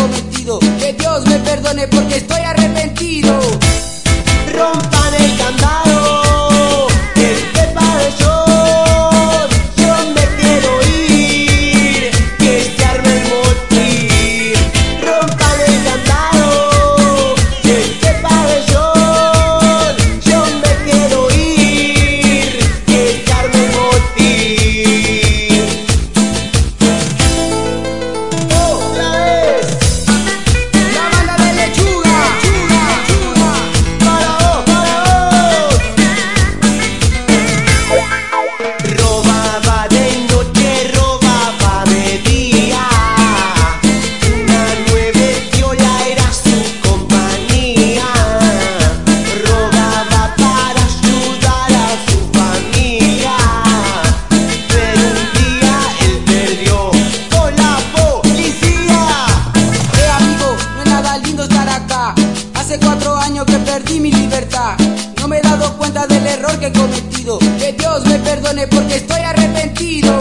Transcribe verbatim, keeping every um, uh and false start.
cometido. Que Dios me perdone porque estoy arrepentido. Rompan el candado, que esté para el sol. Yo me quiero ir, que se arme el motín. Rompan el candado, que esté para el sol. Yo me quiero ir, que se arme el motín. Otra vez. La banda de lechuga, lechuga, lechuga. Para vos, para vos. Robaba de noche, robaba de día. Una nueve viola era su compañía. Robaba para ayudar a su familia. Pero un día él perdió con la policía. Eh amigo, no es nada lindo estar acá. Hace cuatro años que perdí mi libertad. No me he dado cuenta del error que he cometido. Que Dios me perdone porque estoy arrepentido.